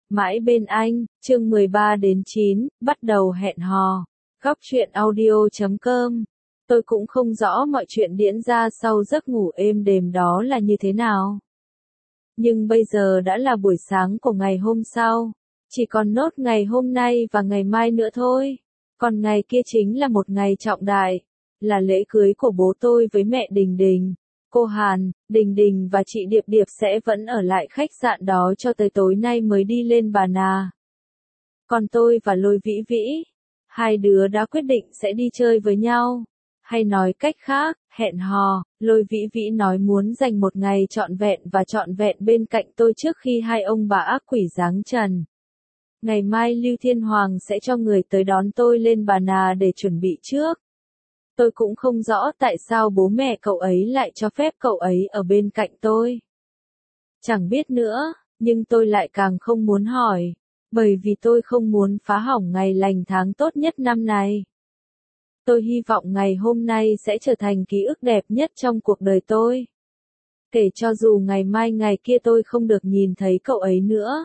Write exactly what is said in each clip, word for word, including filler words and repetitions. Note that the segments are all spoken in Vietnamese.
Mãi bên anh, chương mười ba đến chín, bắt đầu hẹn hò. Góc truyện audio chấm com. Tôi cũng không rõ mọi chuyện diễn ra sau giấc ngủ êm đềm đó là như thế nào. Nhưng bây giờ đã là buổi sáng của ngày hôm sau. Chỉ còn nốt ngày hôm nay và ngày mai nữa thôi. Còn ngày kia chính là một ngày trọng đại. Là lễ cưới của bố tôi với mẹ Đình Đình. Cô Hàn, Đình Đình và chị Điệp Điệp sẽ vẫn ở lại khách sạn đó cho tới tối nay mới đi lên Bà Nà. Còn tôi và Lôi Vĩ Vĩ, hai đứa đã quyết định sẽ đi chơi với nhau. Hay nói cách khác, hẹn hò. Lôi Vĩ Vĩ nói muốn dành một ngày trọn vẹn và trọn vẹn bên cạnh tôi trước khi hai ông bà ác quỷ giáng trần. Ngày mai Lưu Thiên Hoàng sẽ cho người tới đón tôi lên Bà Nà để chuẩn bị trước. Tôi cũng không rõ tại sao bố mẹ cậu ấy lại cho phép cậu ấy ở bên cạnh tôi. Chẳng biết nữa, nhưng tôi lại càng không muốn hỏi, bởi vì tôi không muốn phá hỏng ngày lành tháng tốt nhất năm này. Tôi hy vọng ngày hôm nay sẽ trở thành ký ức đẹp nhất trong cuộc đời tôi. Kể cho dù ngày mai ngày kia tôi không được nhìn thấy cậu ấy nữa.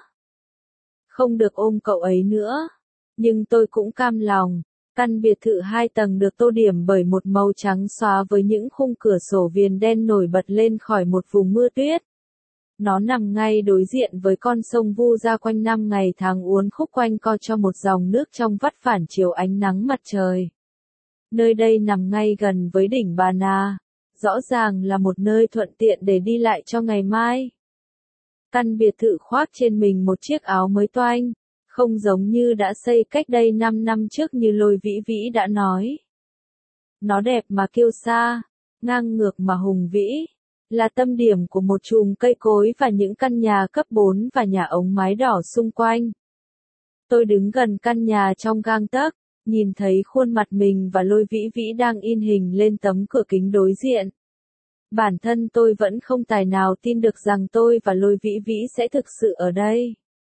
Không được ôm cậu ấy nữa. Nhưng tôi cũng cam lòng. Căn biệt thự hai tầng được tô điểm bởi một màu trắng xóa với những khung cửa sổ viền đen nổi bật lên khỏi một vùng mưa tuyết. Nó nằm ngay đối diện với con sông Vu ra quanh năm ngày tháng uốn khúc quanh co cho một dòng nước trong vắt phản chiếu ánh nắng mặt trời. Nơi đây nằm ngay gần với đỉnh Bà Nà, rõ ràng là một nơi thuận tiện để đi lại cho ngày mai. Căn biệt thự khoác trên mình một chiếc áo mới toanh. Không giống như đã xây cách đây năm năm trước như Lôi Vĩ Vĩ đã nói. Nó đẹp mà kiêu sa, ngang ngược mà hùng vĩ, là tâm điểm của một chùm cây cối và những căn nhà cấp bốn và nhà ống mái đỏ xung quanh. Tôi đứng gần căn nhà trong gang tấc, nhìn thấy khuôn mặt mình và Lôi Vĩ Vĩ đang in hình lên tấm cửa kính đối diện. Bản thân tôi vẫn không tài nào tin được rằng tôi và Lôi Vĩ Vĩ sẽ thực sự ở đây.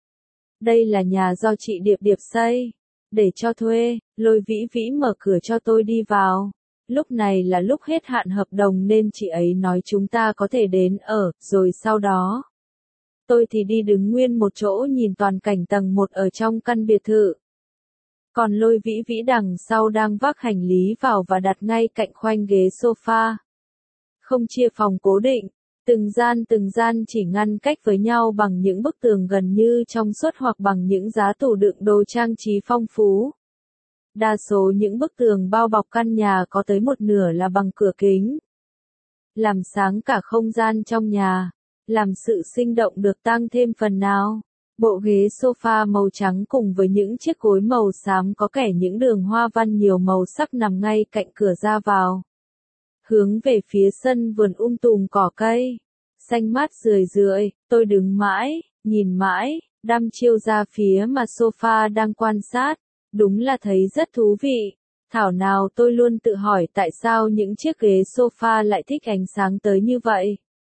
Đây là nhà do chị Điệp Điệp xây, để cho thuê. Lôi Vĩ Vĩ mở cửa cho tôi đi vào. Lúc này là lúc hết hạn hợp đồng nên chị ấy nói chúng ta có thể đến ở, rồi sau đó. Tôi thì đi đứng nguyên một chỗ nhìn toàn cảnh tầng một ở trong căn biệt thự. Còn Lôi Vĩ Vĩ đằng sau đang vác hành lý vào và đặt ngay cạnh khoanh ghế sofa. Không chia phòng cố định. Từng gian từng gian chỉ ngăn cách với nhau bằng những bức tường gần như trong suốt hoặc bằng những giá tủ đựng đồ trang trí phong phú. Đa số những bức tường bao bọc căn nhà có tới một nửa là bằng cửa kính. Làm sáng cả không gian trong nhà, làm sự sinh động được tăng thêm phần nào. Bộ ghế sofa màu trắng cùng với những chiếc gối màu xám có kẻ những đường hoa văn nhiều màu sắc nằm ngay cạnh cửa ra vào. Hướng về phía sân vườn um tùm cỏ cây, xanh mát rười rượi, tôi đứng mãi, nhìn mãi, đăm chiêu ra phía mà sofa đang quan sát, đúng là thấy rất thú vị. Thảo nào tôi luôn tự hỏi tại sao những chiếc ghế sofa lại thích ánh sáng tới như vậy.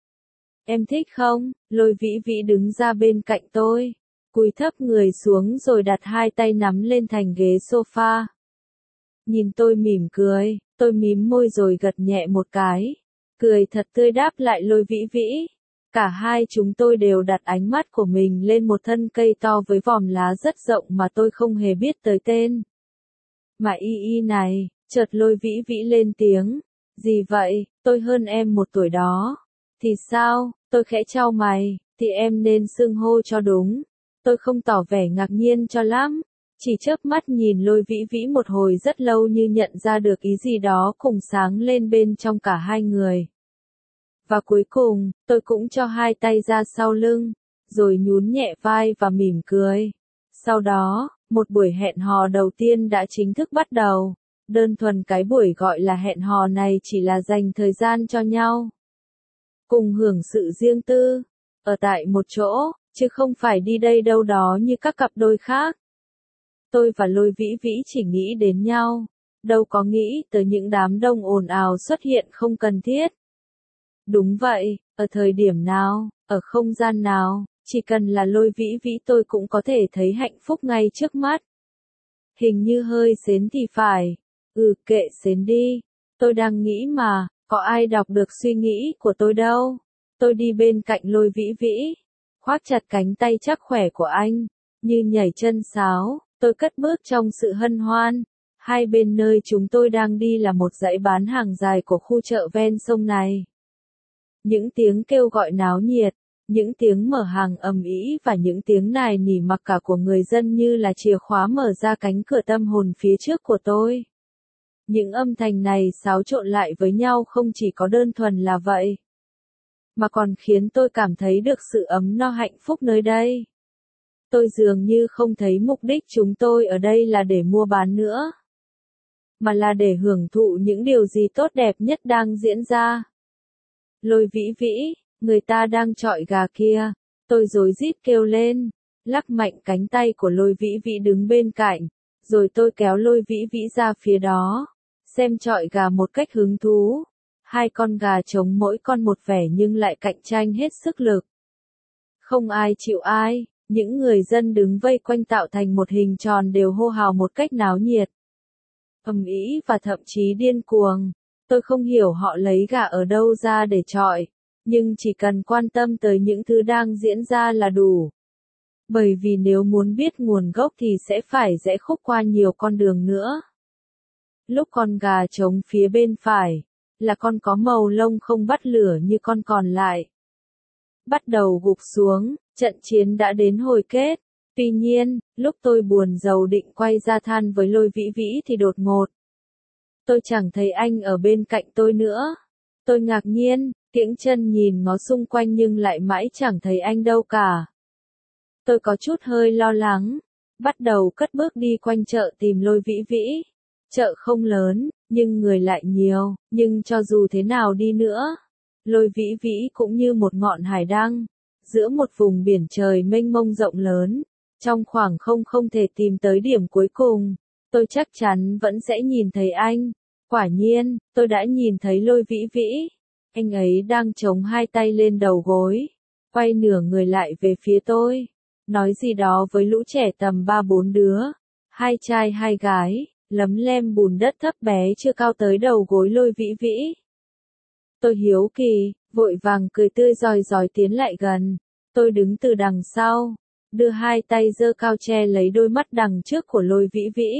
Em thích không? Lôi Vĩ Vĩ đứng ra bên cạnh tôi, cúi thấp người xuống rồi đặt hai tay nắm lên thành ghế sofa. Nhìn tôi mỉm cười. Tôi mím môi rồi gật nhẹ một cái. Cười thật tươi đáp lại Lôi Vĩ Vĩ. Cả hai chúng tôi đều đặt ánh mắt của mình lên một thân cây to với vòm lá rất rộng mà tôi không hề biết tới tên. Mà y y này, chợt Lôi Vĩ Vĩ lên tiếng. Gì vậy, tôi hơn em một tuổi đó. Thì sao, tôi khẽ chau mày, thì em nên xưng hô cho đúng. Tôi không tỏ vẻ ngạc nhiên cho lắm. Chỉ chớp mắt nhìn Lôi Vĩ Vĩ một hồi rất lâu như nhận ra được ý gì đó cùng sáng lên bên trong cả hai người. Và cuối cùng, tôi cũng cho hai tay ra sau lưng, rồi nhún nhẹ vai và mỉm cười. Sau đó, một buổi hẹn hò đầu tiên đã chính thức bắt đầu. Đơn thuần cái buổi gọi là hẹn hò này chỉ là dành thời gian cho nhau. Cùng hưởng sự riêng tư, ở tại một chỗ, chứ không phải đi đây đâu đó như các cặp đôi khác. Tôi và Lôi Vĩ Vĩ chỉ nghĩ đến nhau, đâu có nghĩ tới những đám đông ồn ào xuất hiện không cần thiết. Đúng vậy, ở thời điểm nào, ở không gian nào, chỉ cần là Lôi Vĩ Vĩ tôi cũng có thể thấy hạnh phúc ngay trước mắt. Hình như hơi sến thì phải. Ừ kệ sến đi. Tôi đang nghĩ mà, có ai đọc được suy nghĩ của tôi đâu. Tôi đi bên cạnh Lôi Vĩ Vĩ, khoác chặt cánh tay chắc khỏe của anh. Như nhảy chân sáo, tôi cất bước trong sự hân hoan. Hai bên nơi chúng tôi đang đi là một dãy bán hàng dài của khu chợ ven sông này. Những tiếng kêu gọi náo nhiệt, những tiếng mở hàng ầm ĩ và những tiếng nài nỉ mặc cả của người dân như là chìa khóa mở ra cánh cửa tâm hồn phía trước của tôi. Những âm thanh này xáo trộn lại với nhau không chỉ có đơn thuần là vậy, mà còn khiến tôi cảm thấy được sự ấm no hạnh phúc nơi đây. Tôi dường như không thấy mục đích chúng tôi ở đây là để mua bán nữa, mà là để hưởng thụ những điều gì tốt đẹp nhất đang diễn ra. Lôi Vĩ Vĩ, người ta đang chọi gà kia, tôi rối rít kêu lên, lắc mạnh cánh tay của Lôi Vĩ Vĩ đứng bên cạnh, rồi tôi kéo Lôi Vĩ Vĩ ra phía đó, xem chọi gà một cách hứng thú. Hai con gà trống mỗi con một vẻ nhưng lại cạnh tranh hết sức lực. Không ai chịu ai, những người dân đứng vây quanh tạo thành một hình tròn đều hô hào một cách náo nhiệt, ầm ĩ và thậm chí điên cuồng. Tôi không hiểu họ lấy gà ở đâu ra để chọi, nhưng chỉ cần quan tâm tới những thứ đang diễn ra là đủ. Bởi vì nếu muốn biết nguồn gốc thì sẽ phải rẽ khúc qua nhiều con đường nữa. Lúc con gà trống phía bên phải, là con có màu lông không bắt lửa như con còn lại, bắt đầu gục xuống, trận chiến đã đến hồi kết. Tuy nhiên, lúc tôi buồn rầu định quay ra than với Lôi Vĩ Vĩ thì đột ngột, tôi chẳng thấy anh ở bên cạnh tôi nữa. Tôi ngạc nhiên, kiễng chân nhìn ngó xung quanh nhưng lại mãi chẳng thấy anh đâu cả. Tôi có chút hơi lo lắng, bắt đầu cất bước đi quanh chợ tìm Lôi Vĩ Vĩ. Chợ không lớn, nhưng người lại nhiều, nhưng cho dù thế nào đi nữa, Lôi Vĩ Vĩ cũng như một ngọn hải đăng, giữa một vùng biển trời mênh mông rộng lớn, trong khoảng không không thể tìm tới điểm cuối cùng. Tôi chắc chắn vẫn sẽ nhìn thấy anh. Quả nhiên, tôi đã nhìn thấy Lôi Vĩ Vĩ. Anh ấy đang chống hai tay lên đầu gối, quay nửa người lại về phía tôi, nói gì đó với lũ trẻ tầm ba bốn đứa, hai trai hai gái, lấm lem bùn đất thấp bé chưa cao tới đầu gối Lôi Vĩ Vĩ. Tôi hiếu kỳ, vội vàng cười tươi rói rói tiến lại gần. Tôi đứng từ đằng sau, đưa hai tay giơ cao che lấy đôi mắt đằng trước của Lôi Vĩ Vĩ,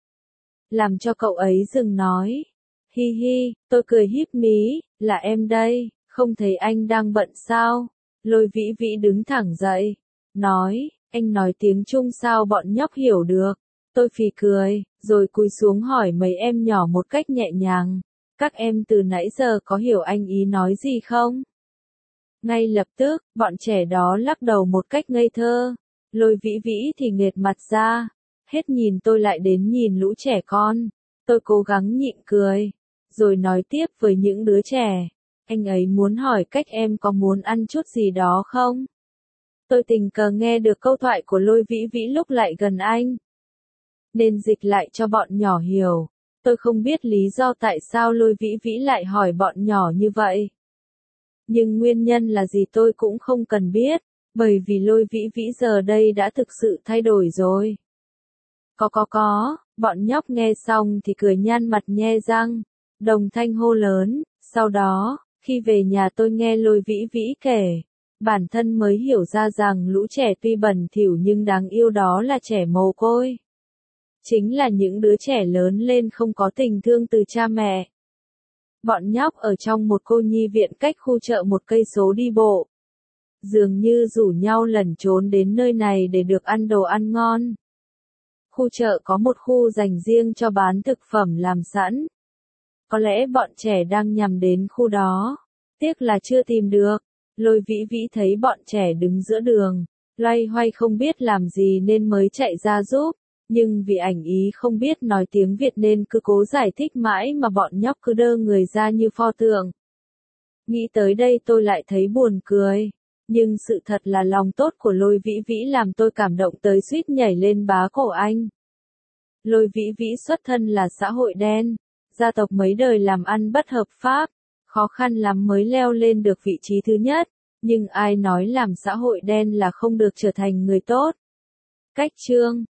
làm cho cậu ấy dừng nói. Hi hi, tôi cười híp mí, là em đây, không thấy anh đang bận sao? Lôi Vĩ Vĩ đứng thẳng dậy, nói, anh nói tiếng Trung sao bọn nhóc hiểu được? Tôi phì cười, rồi cúi xuống hỏi mấy em nhỏ một cách nhẹ nhàng, các em từ nãy giờ có hiểu anh ý nói gì không? Ngay lập tức, bọn trẻ đó lắc đầu một cách ngây thơ. Lôi Vĩ Vĩ thì nghệt mặt ra, hết nhìn tôi lại đến nhìn lũ trẻ con. Tôi cố gắng nhịn cười, rồi nói tiếp với những đứa trẻ, anh ấy muốn hỏi cách em có muốn ăn chút gì đó không? Tôi tình cờ nghe được câu thoại của Lôi Vĩ Vĩ lúc lại gần anh, nên dịch lại cho bọn nhỏ hiểu. Tôi không biết lý do tại sao Lôi Vĩ Vĩ lại hỏi bọn nhỏ như vậy, nhưng nguyên nhân là gì tôi cũng không cần biết, bởi vì Lôi Vĩ Vĩ giờ đây đã thực sự thay đổi rồi. Có có có, bọn nhóc nghe xong thì cười nhăn mặt nhe răng, đồng thanh hô lớn. Sau đó, khi về nhà tôi nghe Lôi Vĩ Vĩ kể, bản thân mới hiểu ra rằng lũ trẻ tuy bẩn thỉu nhưng đáng yêu đó là trẻ mồ côi. Chính là những đứa trẻ lớn lên không có tình thương từ cha mẹ. Bọn nhóc ở trong một cô nhi viện cách khu chợ một cây số đi bộ, dường như rủ nhau lẩn trốn đến nơi này để được ăn đồ ăn ngon. Khu chợ có một khu dành riêng cho bán thực phẩm làm sẵn. Có lẽ bọn trẻ đang nhằm đến khu đó, tiếc là chưa tìm được. Lôi Vĩ Vĩ thấy bọn trẻ đứng giữa đường, loay hoay không biết làm gì nên mới chạy ra giúp, nhưng vì ảnh ý không biết nói tiếng Việt nên cứ cố giải thích mãi mà bọn nhóc cứ đơ người ra như pho tượng. Nghĩ tới đây tôi lại thấy buồn cười, nhưng sự thật là lòng tốt của Lôi Vĩ Vĩ làm tôi cảm động tới suýt nhảy lên bá cổ anh. Lôi Vĩ Vĩ xuất thân là xã hội đen, gia tộc mấy đời làm ăn bất hợp pháp, khó khăn lắm mới leo lên được vị trí thứ nhất, nhưng ai nói làm xã hội đen là không được trở thành người tốt. Cách chương